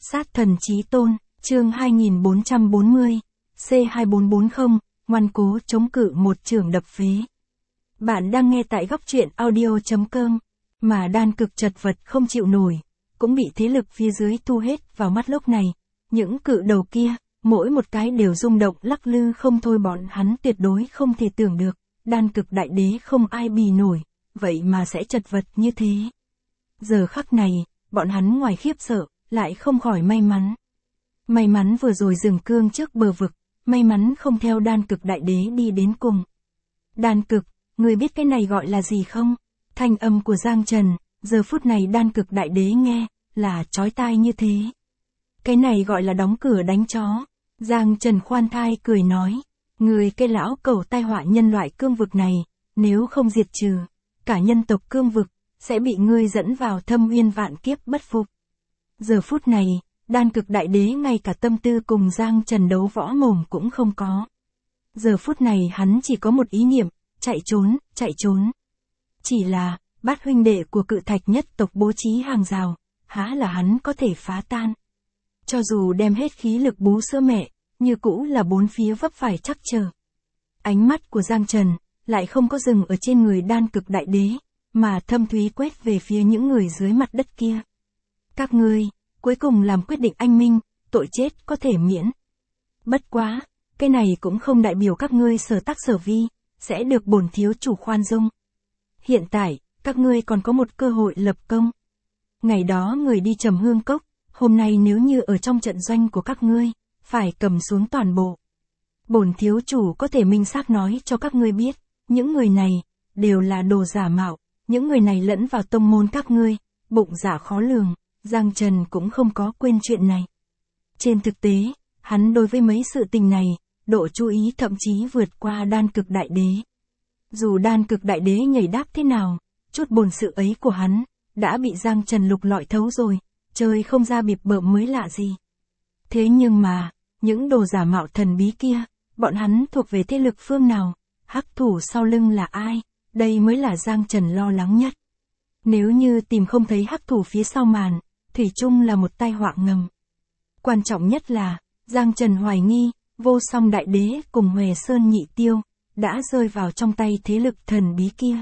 Sát thần chí tôn, chương 2440, C2440, ngoan cố chống cự một chưởng đập phế. Bạn đang nghe tại góc truyện audio.com, mà đan cực chật vật không chịu nổi, cũng bị thế lực phía dưới thu hết vào mắt lúc này. Những cự đầu kia, mỗi một cái đều rung động lắc lư không thôi, bọn hắn tuyệt đối không thể tưởng được, đan cực đại đế không ai bì nổi, vậy mà sẽ chật vật như thế. Giờ khắc này, bọn hắn ngoài khiếp sợ, lại không khỏi may mắn. May mắn vừa rồi dừng cương trước bờ vực, may mắn không theo đan cực đại đế đi đến cùng. Đan cực, người biết cái này gọi là gì không? Thanh âm của Giang Trần, giờ phút này đan cực đại đế nghe, là chói tai như thế. Cái này gọi là đóng cửa đánh chó. Giang Trần khoan thai cười nói, người cái lão cẩu tai họa nhân loại cương vực này, nếu không diệt trừ, cả nhân tộc cương vực, sẽ bị ngươi dẫn vào thâm uyên vạn kiếp bất phục. Giờ phút này, đan cực đại đế ngay cả tâm tư cùng Giang Trần đấu võ mồm cũng không có. Giờ phút này hắn chỉ có một ý niệm, chạy trốn, chạy trốn. Chỉ là, bát huynh đệ của cự thạch nhất tộc bố trí hàng rào, há là hắn có thể phá tan. Cho dù đem hết khí lực bú sữa mẹ, như cũ là bốn phía vấp phải chắc chờ. Ánh mắt của Giang Trần, lại không có dừng ở trên người đan cực đại đế, mà thâm thúy quét về phía những người dưới mặt đất kia. Các ngươi, cuối cùng làm quyết định anh minh, tội chết có thể miễn. Bất quá, cái này cũng không đại biểu các ngươi sở tác sở vi, sẽ được bổn thiếu chủ khoan dung. Hiện tại, các ngươi còn có một cơ hội lập công. Ngày đó người đi Trầm Hương Cốc, hôm nay nếu như ở trong trận doanh của các ngươi, phải cầm xuống toàn bộ. Bổn thiếu chủ có thể minh xác nói cho các ngươi biết, những người này, đều là đồ giả mạo, những người này lẫn vào tông môn các ngươi, bụng dạ khó lường. Giang Trần cũng không có quên chuyện này. Trên thực tế, hắn đối với mấy sự tình này, độ chú ý thậm chí vượt qua đan cực đại đế. Dù đan cực đại đế nhảy đáp thế nào, chút bổn sự ấy của hắn, đã bị Giang Trần lục lọi thấu rồi, trời không ra bịp bợm mới lạ gì. Thế nhưng mà, những đồ giả mạo thần bí kia, bọn hắn thuộc về thế lực phương nào, hắc thủ sau lưng là ai, đây mới là Giang Trần lo lắng nhất. Nếu như tìm không thấy hắc thủ phía sau màn, thủy chung là một tai họa ngầm. Quan trọng nhất là, Giang Trần hoài nghi, Vô Song đại đế cùng Huệ Sơn nhị tiêu, đã rơi vào trong tay thế lực thần bí kia.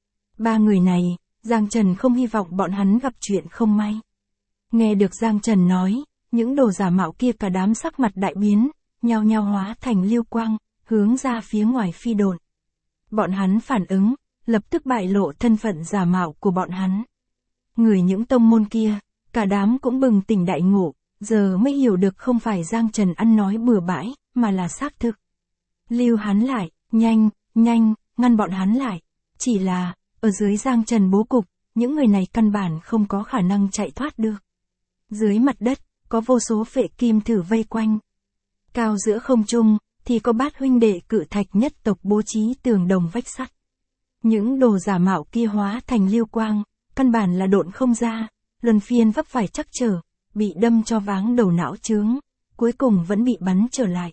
Ba người này, Giang Trần không hy vọng bọn hắn gặp chuyện không may. Nghe được Giang Trần nói, những đồ giả mạo kia cả đám sắc mặt đại biến, nhao nhao hóa thành lưu quang, hướng ra phía ngoài phi độn. Bọn hắn phản ứng, lập tức bại lộ thân phận giả mạo của bọn hắn. Người những tông môn kia, cả đám cũng bừng tỉnh đại ngộ, giờ mới hiểu được không phải Giang Trần ăn nói bừa bãi, mà là xác thực. Lưu hắn lại, nhanh, nhanh, ngăn bọn hắn lại. Chỉ là, ở dưới Giang Trần bố cục, những người này căn bản không có khả năng chạy thoát được. Dưới mặt đất, có vô số phệ kim thử vây quanh. Cao giữa không trung, thì có bát huynh đệ cự thạch nhất tộc bố trí tường đồng vách sắt. Những đồ giả mạo kia hóa thành lưu quang, căn bản là độn không ra, luân phiên vấp phải chắc trở, bị đâm cho váng đầu não chướng, cuối cùng vẫn bị bắn trở lại.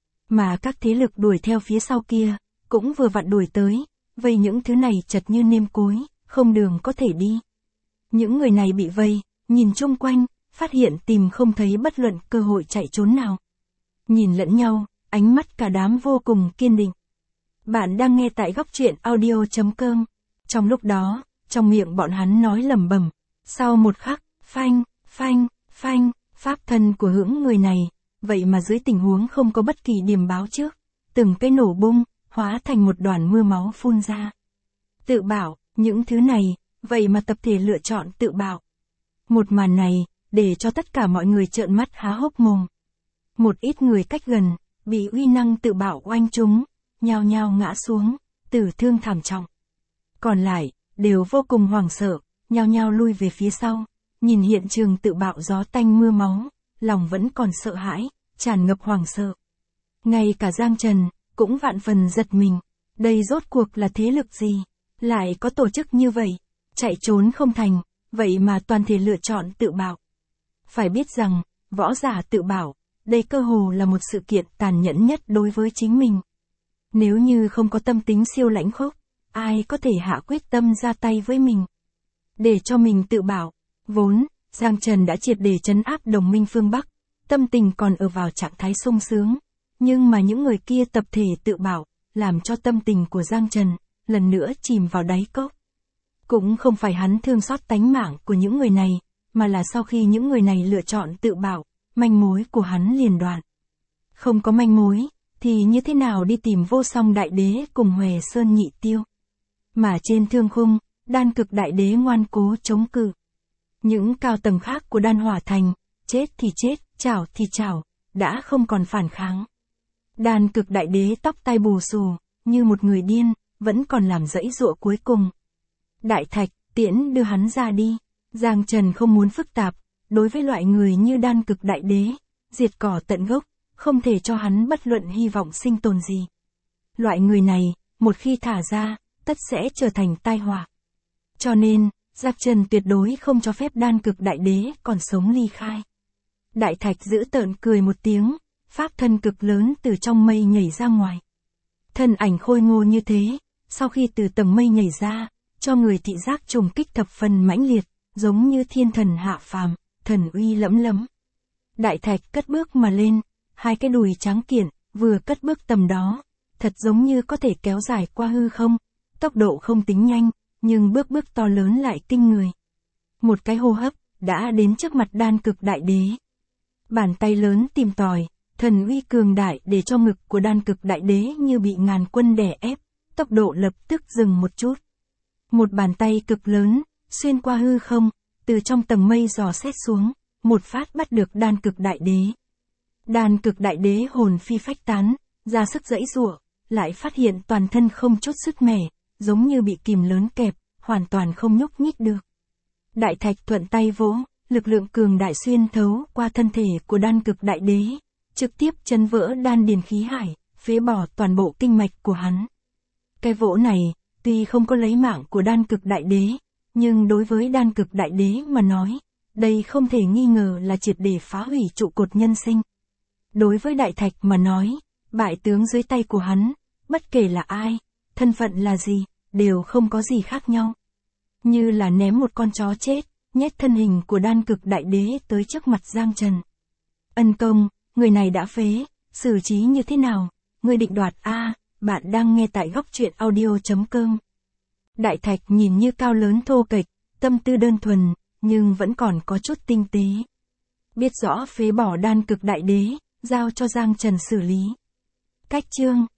Mà các thế lực đuổi theo phía sau kia, cũng vừa vặn đuổi tới, vây những thứ này chật như nêm cối, không đường có thể đi. Những người này bị vây, nhìn chung quanh, phát hiện tìm không thấy bất luận cơ hội chạy trốn nào. Nhìn lẫn nhau, ánh mắt cả đám vô cùng kiên định. Bạn đang nghe tại góc truyện audio.com. Trong lúc đó, trong miệng bọn hắn nói lẩm bẩm. Sau một khắc, phanh, phanh, phanh, pháp thân của hững người này, vậy mà dưới tình huống không có bất kỳ điềm báo trước, từng cái nổ bung, hóa thành một đoàn mưa máu phun ra. Tự bảo, những thứ này, vậy mà tập thể lựa chọn tự bảo. Một màn này, để cho tất cả mọi người trợn mắt há hốc mồm. Một ít người cách gần, bị uy năng tự bảo oanh trúng, nhao nhao ngã xuống, tử thương thảm trọng. Còn lại, đều vô cùng hoảng sợ, nhao nhao lui về phía sau, nhìn hiện trường tự bạo gió tanh mưa máu, lòng vẫn còn sợ hãi, tràn ngập hoảng sợ. Ngay cả Giang Trần, cũng vạn phần giật mình, đây rốt cuộc là thế lực gì, lại có tổ chức như vậy, chạy trốn không thành, vậy mà toàn thể lựa chọn tự bạo. Phải biết rằng, võ giả tự bảo, đây cơ hồ là một sự kiện tàn nhẫn nhất đối với chính mình. Nếu như không có tâm tính siêu lãnh khốc, ai có thể hạ quyết tâm ra tay với mình. Để cho mình tự bảo, vốn, Giang Trần đã triệt để trấn áp đồng minh phương Bắc, tâm tình còn ở vào trạng thái sung sướng, nhưng mà những người kia tập thể tự bảo, làm cho tâm tình của Giang Trần lần nữa chìm vào đáy cốc. Cũng không phải hắn thương xót tánh mạng của những người này, mà là sau khi những người này lựa chọn tự bảo, manh mối của hắn liền đoạn. Không có manh mối, thì như thế nào đi tìm Vô Song Đại Đế cùng Hòe Sơn Nhị Tiêu. Mà trên thương khung, Đan Cực Đại Đế ngoan cố chống cự. Những cao tầng khác của Đan Hỏa Thành, chết thì chết, chảo thì chảo, đã không còn phản kháng. Đan Cực Đại Đế tóc tai bù xù, như một người điên, vẫn còn làm dãy dụa cuối cùng. Đại Thạch, tiễn đưa hắn ra đi. Giang Trần không muốn phức tạp, đối với loại người như Đan Cực Đại Đế, diệt cỏ tận gốc, không thể cho hắn bất luận hy vọng sinh tồn gì. Loại người này, một khi thả ra, tất sẽ trở thành tai họa. Cho nên, Giang Trần tuyệt đối không cho phép Đan Cực Đại Đế còn sống ly khai. Đại Thạch giữ tợn cười một tiếng, pháp thân cực lớn từ trong mây nhảy ra ngoài. Thân ảnh khôi ngô như thế, sau khi từ tầng mây nhảy ra, cho người thị giác trùng kích thập phần mãnh liệt, giống như thiên thần hạ phàm, thần uy lẫm lẫm. Đại Thạch cất bước mà lên, hai cái đùi trắng kiện, vừa cất bước tầm đó, thật giống như có thể kéo dài qua hư không, tốc độ không tính nhanh, nhưng bước bước to lớn lại kinh người. Một cái hô hấp, đã đến trước mặt Đan Cực Đại Đế. Bàn tay lớn tìm tòi, thần uy cường đại để cho ngực của Đan Cực Đại Đế như bị ngàn quân đè ép, tốc độ lập tức dừng một chút. Một bàn tay cực lớn, xuyên qua hư không, từ trong tầng mây dò xét xuống, một phát bắt được Đan Cực Đại Đế. Đan Cực Đại Đế hồn phi phách tán, ra sức giãy giụa, lại phát hiện toàn thân không chút sức mẻ, giống như bị kìm lớn kẹp, hoàn toàn không nhúc nhích được. Đại Thạch thuận tay vỗ, lực lượng cường đại xuyên thấu qua thân thể của Đan Cực Đại Đế, trực tiếp chấn vỡ đan điền khí hải, phế bỏ toàn bộ kinh mạch của hắn. Cái vỗ này, tuy không có lấy mạng của Đan Cực Đại Đế, nhưng đối với Đan Cực Đại Đế mà nói, đây không thể nghi ngờ là triệt để phá hủy trụ cột nhân sinh. Đối với Đại Thạch mà nói, bại tướng dưới tay của hắn, bất kể là ai, thân phận là gì, đều không có gì khác nhau. Như là ném một con chó chết, nhét thân hình của Đan Cực Đại Đế tới trước mặt Giang Trần. Ân công, người này đã phế, xử trí như thế nào, người định đoạt a. Bạn đang nghe tại góc truyện audio.com. Đại Thạch nhìn như cao lớn thô kệch, tâm tư đơn thuần, nhưng vẫn còn có chút tinh tế. Biết rõ phế bỏ Đan Cực Đại Đế, giao cho Giang Trần xử lý. Cách chương